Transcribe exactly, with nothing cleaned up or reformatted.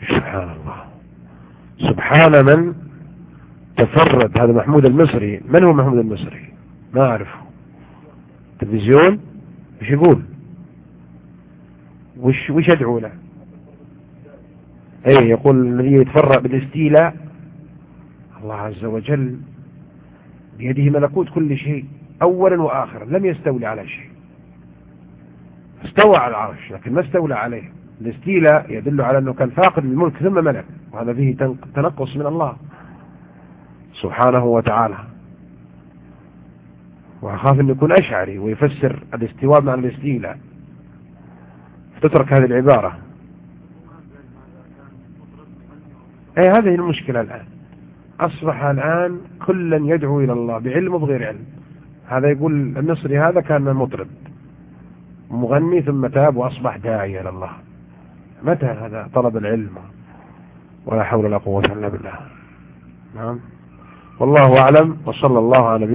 سبحان الله، سبحان من تفرد. هذا محمود المصري. من هو محمود المصري؟ ما أعرفه. تلفزيون وش يقول؟ وش وش يدعو له؟ ايه، يقول الذي يتفرع بالاستيلاء. الله عز وجل بيده ملكوت كل شيء اولا واخرا، لم يستولي على شيء. استوى على العرش لكن ما استولى عليه. الاستيلاء يدل على انه كان فاقد للملك ثم ملك، وهذا فيه تنقص من الله سبحانه وتعالى. وأخاف أن يكون أشعري ويفسر الاستواء مع الاستيلاء، فتترك هذه العبارة. أي هذه المشكلة الآن. أصبح الآن كلا يدعو إلى الله بعلم وبغير علم. هذا يقول المصري هذا كان مطرب مغني ثم تاب وأصبح داعي إلى الله. متى هذا طلب العلم؟ ولا حول ولا قوة إلا بالله. نعم، والله أعلم، وصلى الله على نبينا